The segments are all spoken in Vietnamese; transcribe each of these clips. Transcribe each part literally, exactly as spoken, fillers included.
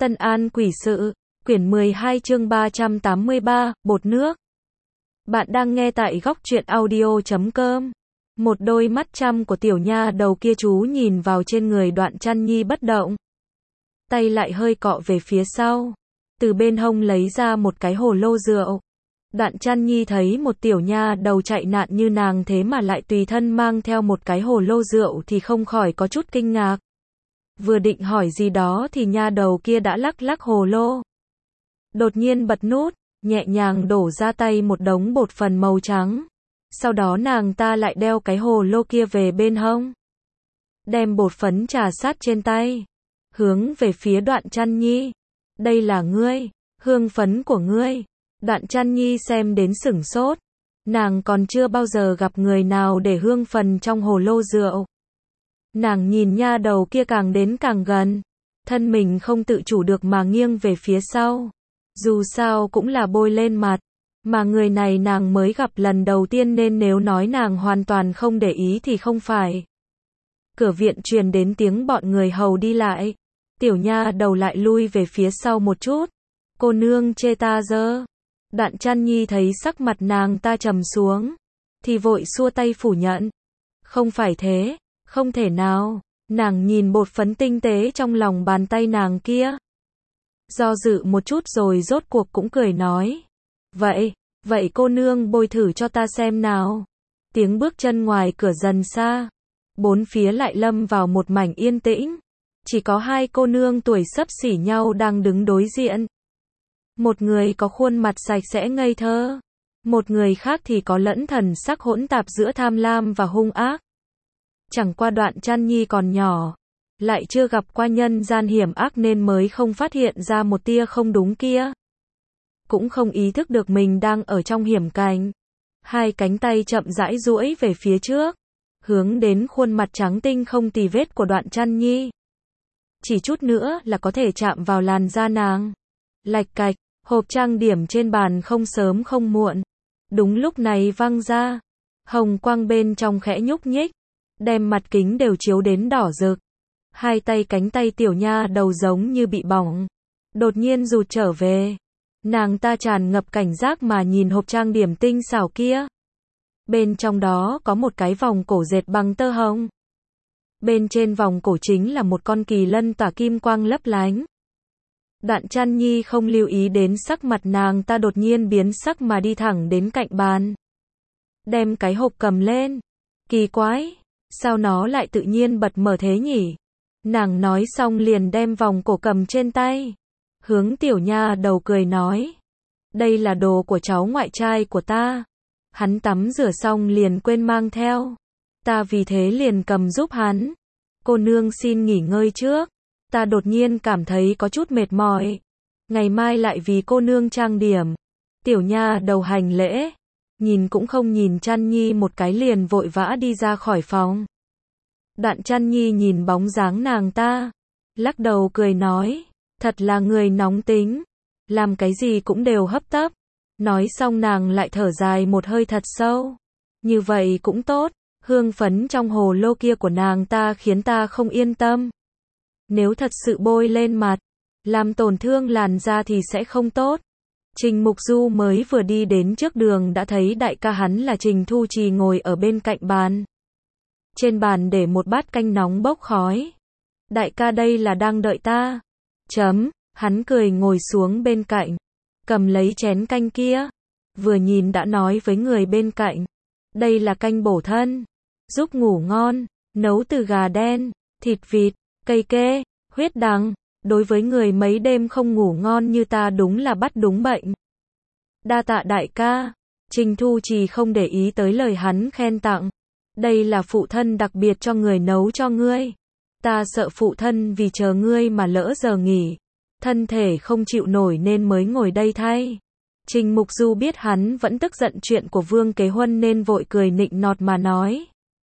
Tân An Quỷ Sự, quyển mười hai chương ba trăm tám mươi ba, bột nước. Bạn đang nghe tại góc truyện audio chấm com. Một đôi mắt chăm của tiểu nha đầu kia chú nhìn vào trên người Đoạn Chăn Nhi bất động. Tay lại hơi cọ về phía sau. Từ bên hông lấy ra một cái hồ lô rượu. Đoạn Chăn Nhi thấy một tiểu nha đầu chạy nạn như nàng thế mà lại tùy thân mang theo một cái hồ lô rượu thì không khỏi có chút kinh ngạc. Vừa định hỏi gì đó thì nha đầu kia đã lắc lắc hồ lô. Đột nhiên bật nút, nhẹ nhàng đổ ra tay một đống bột phần màu trắng. Sau đó nàng ta lại đeo cái hồ lô kia về bên hông. Đem bột phấn trà sát trên tay. Hướng về phía Đoạn Chăn Nhi. Đây là ngươi, hương phấn của ngươi. Đoạn Chăn Nhi xem đến sửng sốt. Nàng còn chưa bao giờ gặp người nào để hương phần trong hồ lô rượu. Nàng nhìn nha đầu kia càng đến càng gần. Thân mình không tự chủ được mà nghiêng về phía sau. Dù sao cũng là bôi lên mặt. Mà người này nàng mới gặp lần đầu tiên nên nếu nói nàng hoàn toàn không để ý thì không phải. Cửa viện truyền đến tiếng bọn người hầu đi lại. Tiểu nha đầu lại lui về phía sau một chút. Cô nương chê ta dơ. Đoạn Chăn Nhi thấy sắc mặt nàng ta trầm xuống. Thì vội xua tay phủ nhận. Không phải thế. Không thể nào. Nàng nhìn bột phấn tinh tế trong lòng bàn tay nàng kia. Do dự một chút rồi rốt cuộc cũng cười nói. Vậy, vậy cô nương bôi thử cho ta xem nào. Tiếng bước chân ngoài cửa dần xa. Bốn phía lại lâm vào một mảnh yên tĩnh. Chỉ có hai cô nương tuổi xấp xỉ nhau đang đứng đối diện. Một người có khuôn mặt sạch sẽ ngây thơ. Một người khác thì có lẫn thần sắc hỗn tạp giữa tham lam và hung ác. Chẳng qua Đoạn Chăn Nhi còn nhỏ. Lại chưa gặp qua nhân gian hiểm ác nên mới không phát hiện ra một tia không đúng kia. Cũng không ý thức được mình đang ở trong hiểm cảnh. Hai cánh tay chậm rãi duỗi về phía trước. Hướng đến khuôn mặt trắng tinh không tì vết của Đoạn Chăn Nhi. Chỉ chút nữa là có thể chạm vào làn da nàng. Lạch cạch, hộp trang điểm trên bàn không sớm không muộn. Đúng lúc này văng ra. Hồng quang bên trong khẽ nhúc nhích. Đem mặt kính đều chiếu đến đỏ rực. Hai tay cánh tay tiểu nha đầu giống như bị bỏng. Đột nhiên rụt trở về. Nàng ta tràn ngập cảnh giác mà nhìn hộp trang điểm tinh xảo kia. Bên trong đó có một cái vòng cổ dệt bằng tơ hồng. Bên trên vòng cổ chính là một con kỳ lân tỏa kim quang lấp lánh. Đoạn Chăn Nhi không lưu ý đến sắc mặt nàng ta đột nhiên biến sắc mà đi thẳng đến cạnh bàn. Đem cái hộp cầm lên. Kỳ quái, sao nó lại tự nhiên bật mở thế nhỉ? Nàng nói xong liền đem vòng cổ cầm trên tay. Hướng tiểu nha đầu cười nói. Đây là đồ của cháu ngoại trai của ta. Hắn tắm rửa xong liền quên mang theo. Ta vì thế liền cầm giúp hắn. Cô nương xin nghỉ ngơi trước. Ta đột nhiên cảm thấy có chút mệt mỏi. Ngày mai lại vì cô nương trang điểm. Tiểu nha đầu hành lễ. Nhìn cũng không nhìn Chăn Nhi một cái liền vội vã đi ra khỏi phòng. Đoạn Chăn Nhi nhìn bóng dáng nàng ta. Lắc đầu cười nói. Thật là người nóng tính. Làm cái gì cũng đều hấp tấp. Nói xong nàng lại thở dài một hơi thật sâu. Như vậy cũng tốt. Hương phấn trong hồ lô kia của nàng ta khiến ta không yên tâm. Nếu thật sự bôi lên mặt, làm tổn thương làn da thì sẽ không tốt. Trình Mục Du mới vừa đi đến trước đường đã thấy đại ca hắn là Trình Thu Trì ngồi ở bên cạnh bàn. Trên bàn để một bát canh nóng bốc khói. Đại ca đây là đang đợi ta. Chấm, hắn cười ngồi xuống bên cạnh. Cầm lấy chén canh kia. Vừa nhìn đã nói với người bên cạnh. Đây là canh bổ thân. Giúp ngủ ngon. Nấu từ gà đen, thịt vịt, cây kê, huyết đắng. Đối với người mấy đêm không ngủ ngon như ta đúng là bắt đúng bệnh. Đa tạ đại ca. Trình Thu Trì không để ý tới lời hắn khen tặng. Đây là phụ thân đặc biệt cho người nấu cho ngươi. Ta sợ phụ thân vì chờ ngươi mà lỡ giờ nghỉ. Thân thể không chịu nổi nên mới ngồi đây thay. Trình Mục Du biết hắn vẫn tức giận chuyện của Vương Kế Huân nên vội cười nịnh nọt mà nói.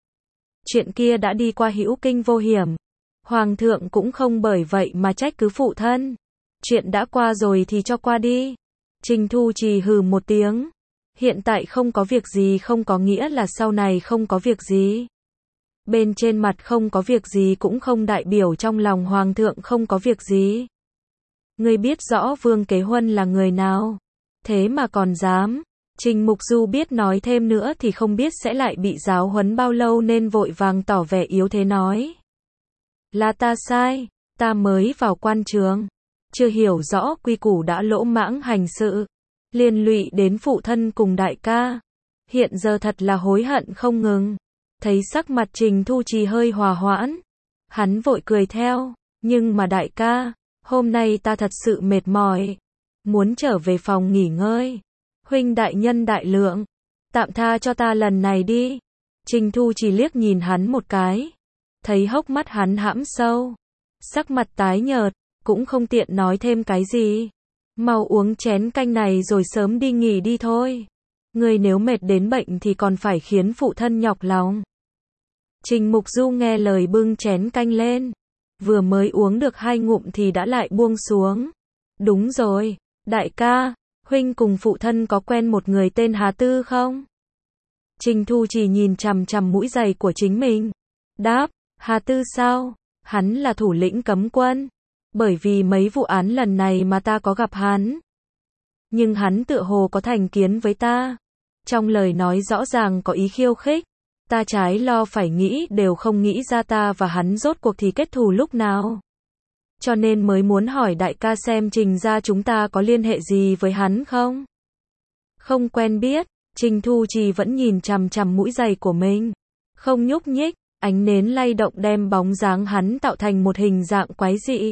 Chuyện kia đã đi qua hữu kinh vô hiểm. Hoàng thượng cũng không bởi vậy mà trách cứ phụ thân. Chuyện đã qua rồi thì cho qua đi. Trình Thu Trì hừ một tiếng. Hiện tại không có việc gì không có nghĩa là sau này không có việc gì. Bên trên mặt không có việc gì cũng không đại biểu trong lòng hoàng thượng không có việc gì. Ngươi biết rõ Vương Kế Huân là người nào, thế mà còn dám. Trình Mục Du biết nói thêm nữa thì không biết sẽ lại bị giáo huấn bao lâu nên vội vàng tỏ vẻ yếu thế nói. Là ta sai, ta mới vào quan trường, chưa hiểu rõ quy củ đã lỗ mãng hành sự, liên lụy đến phụ thân cùng đại ca. Hiện giờ thật là hối hận không ngừng. Thấy sắc mặt Trình Thu Trì hơi hòa hoãn, hắn vội cười theo, nhưng mà đại ca, hôm nay ta thật sự mệt mỏi, muốn trở về phòng nghỉ ngơi. Huynh đại nhân đại lượng, tạm tha cho ta lần này đi. Trình Thu Trì liếc nhìn hắn một cái, thấy hốc mắt hắn hãm sâu, sắc mặt tái nhợt, cũng không tiện nói thêm cái gì. Mau uống chén canh này rồi sớm đi nghỉ đi thôi. Ngươi nếu mệt đến bệnh thì còn phải khiến phụ thân nhọc lòng. Trình Mục Du nghe lời bưng chén canh lên, vừa mới uống được hai ngụm thì đã lại buông xuống. Đúng rồi, đại ca, huynh cùng phụ thân có quen một người tên Hà Tư không? Trình Thu Trì nhìn chằm chằm mũi giày của chính mình, đáp, Hà Tư sao? Hắn là thủ lĩnh cấm quân. Bởi vì mấy vụ án lần này mà ta có gặp hắn. Nhưng hắn tựa hồ có thành kiến với ta. Trong lời nói rõ ràng có ý khiêu khích. Ta trái lo phải nghĩ đều không nghĩ ra ta và hắn rốt cuộc thì kết thù lúc nào. Cho nên mới muốn hỏi đại ca xem Trình gia chúng ta có liên hệ gì với hắn không? Không quen biết. Trình Thu Trì vẫn nhìn chằm chằm mũi giày của mình, không nhúc nhích. Ánh nến lay động đem bóng dáng hắn tạo thành một hình dạng quái dị,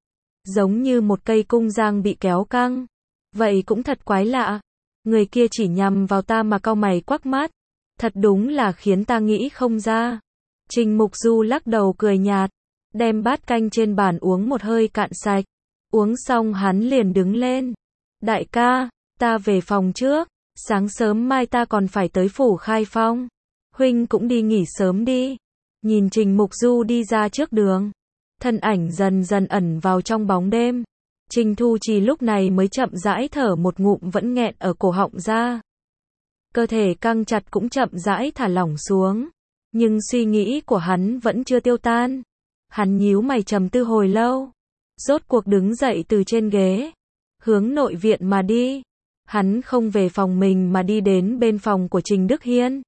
giống như một cây cung giang bị kéo căng. Vậy cũng thật quái lạ. Người kia chỉ nhằm vào ta mà cau mày quắc mắt. Thật đúng là khiến ta nghĩ không ra. Trình Mục Du lắc đầu cười nhạt, đem bát canh trên bàn uống một hơi cạn sạch. Uống xong hắn liền đứng lên. Đại ca, ta về phòng trước. Sáng sớm mai ta còn phải tới phủ Khai Phong. Huynh cũng đi nghỉ sớm đi. Nhìn Trình Mục Du đi ra trước đường, thân ảnh dần dần ẩn vào trong bóng đêm. Trình Thu Trì lúc này mới chậm rãi thở một ngụm vẫn nghẹn ở cổ họng ra. Cơ thể căng chặt cũng chậm rãi thả lỏng xuống. Nhưng suy nghĩ của hắn vẫn chưa tiêu tan. Hắn nhíu mày trầm tư hồi lâu. Rốt cuộc đứng dậy từ trên ghế, hướng nội viện mà đi. Hắn không về phòng mình mà đi đến bên phòng của Trình Đức Hiên.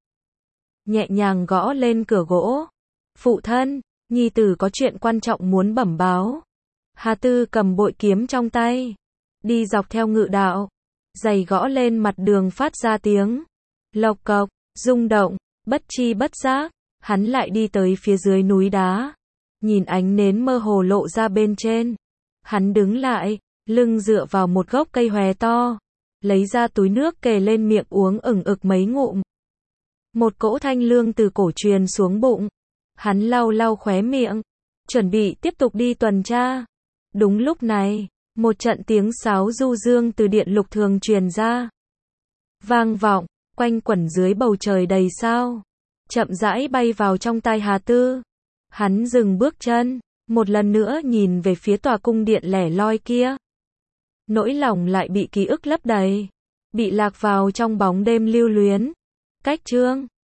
Nhẹ nhàng gõ lên cửa gỗ. Phụ thân, nhi tử có chuyện quan trọng muốn bẩm báo. Hà Tư cầm bội kiếm trong tay, đi dọc theo ngự đạo, giày gõ lên mặt đường phát ra tiếng lộc cộc, rung động. Bất chi bất giác, hắn lại đi tới phía dưới núi đá. Nhìn ánh nến mơ hồ lộ ra bên trên, hắn đứng lại, lưng dựa vào một gốc cây hòe to, lấy ra túi nước kề lên miệng uống ửng ực mấy ngụm. Một cỗ thanh lương từ cổ truyền xuống bụng. Hắn lau lau khóe miệng, chuẩn bị tiếp tục đi tuần tra. Đúng lúc này, một trận tiếng sáo du dương từ điện lục thường truyền ra, vang vọng, quanh quẩn dưới bầu trời đầy sao, chậm rãi bay vào trong tai Hà Tư. Hắn dừng bước chân, một lần nữa nhìn về phía tòa cung điện lẻ loi kia. Nỗi lòng lại bị ký ức lấp đầy, bị lạc vào trong bóng đêm lưu luyến. Cách chương